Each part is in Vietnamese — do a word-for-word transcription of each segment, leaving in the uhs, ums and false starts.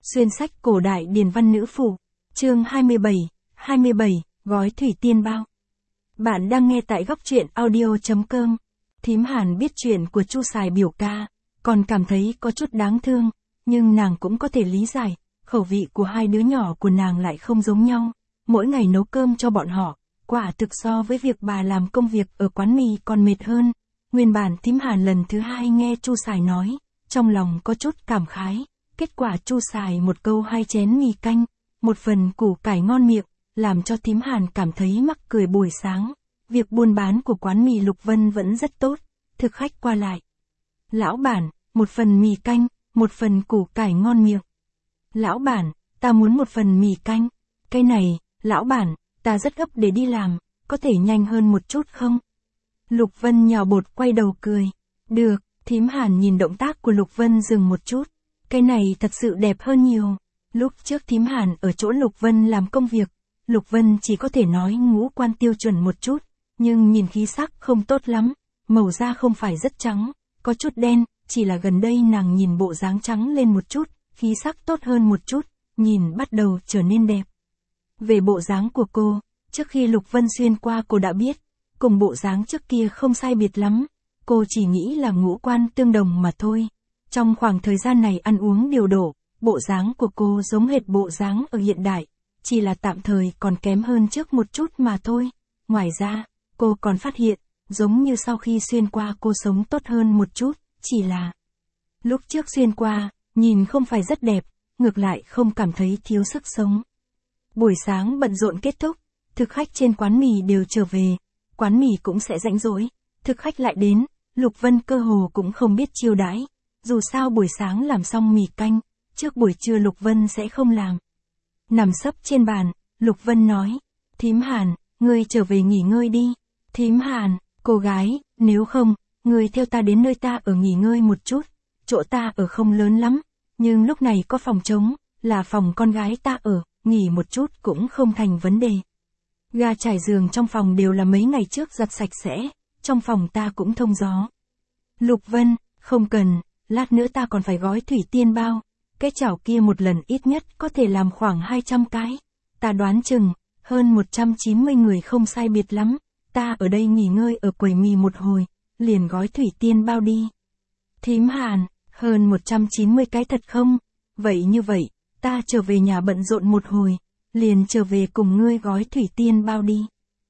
Xuyên sách cổ đại điển văn nữ phủ. Chương hai mươi bảy, hai mươi bảy, gói thủy tiên bao. Bạn đang nghe tại góc truyện audio chấm com. Thím Hàn biết chuyện của Chu Sài biểu ca, còn cảm thấy có chút đáng thương, nhưng nàng cũng có thể lý giải, khẩu vị của hai đứa nhỏ của nàng lại không giống nhau. Mỗi ngày nấu cơm cho bọn họ, quả thực so với việc bà làm công việc ở quán mì còn mệt hơn. Nguyên bản thím Hàn lần thứ hai nghe Chu Sài nói, trong lòng có chút cảm khái. Kết quả Chu Sài một câu hai chén mì canh, một phần củ cải ngon miệng, làm cho thím Hàn cảm thấy mắc cười buổi sáng. Việc buôn bán của quán mì Lục Vân vẫn rất tốt, thực khách qua lại. Lão bản, một phần mì canh, một phần củ cải ngon miệng. Lão bản, ta muốn một phần mì canh. Cái này, lão bản, ta rất gấp để đi làm, có thể nhanh hơn một chút không? Lục Vân nhào bột quay đầu cười. Được, thím Hàn nhìn động tác của Lục Vân dừng một chút. Cái này thật sự đẹp hơn nhiều. Lúc trước thím Hàn ở chỗ Lục Vân làm công việc, Lục Vân chỉ có thể nói ngũ quan tiêu chuẩn một chút, nhưng nhìn khí sắc không tốt lắm, màu da không phải rất trắng, có chút đen, chỉ là gần đây nàng nhìn bộ dáng trắng lên một chút, khí sắc tốt hơn một chút, nhìn bắt đầu trở nên đẹp. Về bộ dáng của cô, trước khi Lục Vân xuyên qua cô đã biết, cùng bộ dáng trước kia không sai biệt lắm, cô chỉ nghĩ là ngũ quan tương đồng mà thôi. Trong khoảng thời gian này ăn uống điều độ, bộ dáng của cô giống hệt bộ dáng ở hiện đại, chỉ là tạm thời còn kém hơn trước một chút mà thôi. Ngoài ra, cô còn phát hiện, giống như sau khi xuyên qua cô sống tốt hơn một chút, chỉ là lúc trước xuyên qua, nhìn không phải rất đẹp, ngược lại không cảm thấy thiếu sức sống. Buổi sáng bận rộn kết thúc, thực khách trên quán mì đều trở về, quán mì cũng sẽ rảnh rỗi, thực khách lại đến, Lục Vân cơ hồ cũng không biết chiêu đãi. Dù sao buổi sáng làm xong mì canh, trước buổi trưa Lục Vân sẽ không làm. Nằm sấp trên bàn, Lục Vân nói, thím Hàn, ngươi trở về nghỉ ngơi đi. Thím Hàn, cô gái, nếu không, ngươi theo ta đến nơi ta ở nghỉ ngơi một chút, chỗ ta ở không lớn lắm, nhưng lúc này có phòng trống, là phòng con gái ta ở, nghỉ một chút cũng không thành vấn đề. Ga trải giường trong phòng đều là mấy ngày trước giặt sạch sẽ, trong phòng ta cũng thông gió. Lục Vân, không cần. Lát nữa ta còn phải gói thủy tiên bao, cái chảo kia một lần ít nhất có thể làm khoảng hai trăm cái. Ta đoán chừng, hơn một trăm chín mươi người không sai biệt lắm, ta ở đây nghỉ ngơi ở quầy mì một hồi, liền gói thủy tiên bao đi. Thím Hàn, hơn một trăm chín mươi cái thật không? Vậy như vậy, ta trở về nhà bận rộn một hồi, liền trở về cùng ngươi gói thủy tiên bao đi.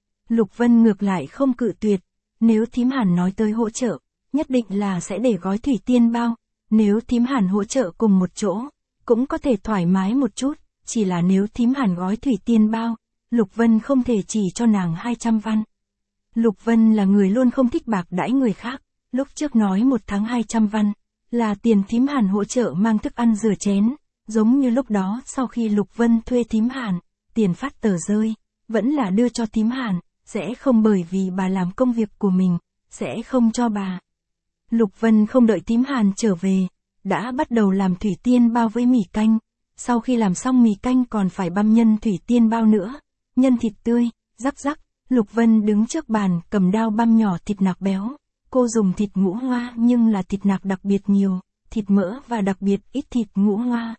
Lục Vân ngược lại không cự tuyệt, nếu thím Hàn nói tới hỗ trợ, nhất định là sẽ để gói thủy tiên bao, nếu thím Hàn hỗ trợ cùng một chỗ, cũng có thể thoải mái một chút, chỉ là nếu thím Hàn gói thủy tiên bao, Lục Vân không thể chỉ cho nàng hai trăm văn. Lục Vân là người luôn không thích bạc đãi người khác, lúc trước nói một tháng hai trăm văn, là tiền thím Hàn hỗ trợ mang thức ăn rửa chén, giống như lúc đó sau khi Lục Vân thuê thím Hàn, tiền phát tờ rơi, vẫn là đưa cho thím Hàn, sẽ không bởi vì bà làm công việc của mình, sẽ không cho bà. Lục Vân không đợi thím Hàn trở về, đã bắt đầu làm thủy tiên bao với mì canh, sau khi làm xong mì canh còn phải băm nhân thủy tiên bao nữa, nhân thịt tươi, rắc rắc, Lục Vân đứng trước bàn cầm dao băm nhỏ thịt nạc béo, cô dùng thịt ngũ hoa nhưng là thịt nạc đặc biệt nhiều, thịt mỡ và đặc biệt ít thịt ngũ hoa.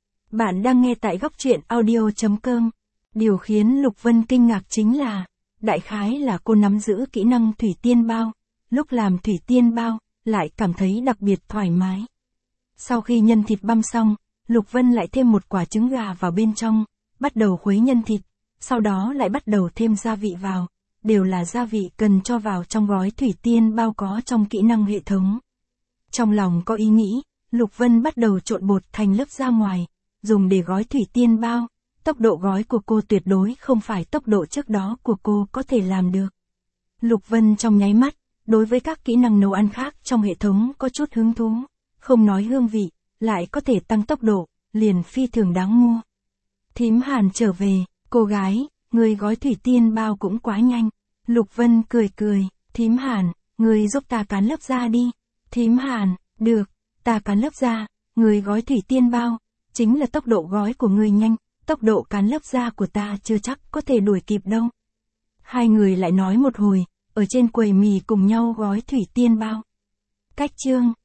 Bạn đang nghe tại góc truyện audio chấm com. Điều khiến Lục Vân kinh ngạc chính là, đại khái là cô nắm giữ kỹ năng thủy tiên bao, lúc làm thủy tiên bao, lại cảm thấy đặc biệt thoải mái. Sau khi nhân thịt băm xong, Lục Vân lại thêm một quả trứng gà vào bên trong, bắt đầu khuấy nhân thịt, sau đó lại bắt đầu thêm gia vị vào, đều là gia vị cần cho vào trong gói thủy tiên bao có trong kỹ năng hệ thống. Trong lòng có ý nghĩ, Lục Vân bắt đầu trộn bột thành lớp ra ngoài, dùng để gói thủy tiên bao, tốc độ gói của cô tuyệt đối không phải tốc độ trước đó của cô có thể làm được. Lục Vân trong nháy mắt, đối với các kỹ năng nấu ăn khác trong hệ thống có chút hứng thú, không nói hương vị, lại có thể tăng tốc độ, liền phi thường đáng mua. Thím Hàn trở về, cô gái, người gói thủy tiên bao cũng quá nhanh. Lục Vân cười cười, thím Hàn, người giúp ta cán lớp da đi. Thím Hàn, được, ta cán lớp da, người gói thủy tiên bao, chính là tốc độ gói của người nhanh, tốc độ cán lớp da của ta chưa chắc có thể đuổi kịp đâu. Hai người lại nói một hồi, ở trên quầy mì cùng nhau gói thủy tiên bao. Cách chương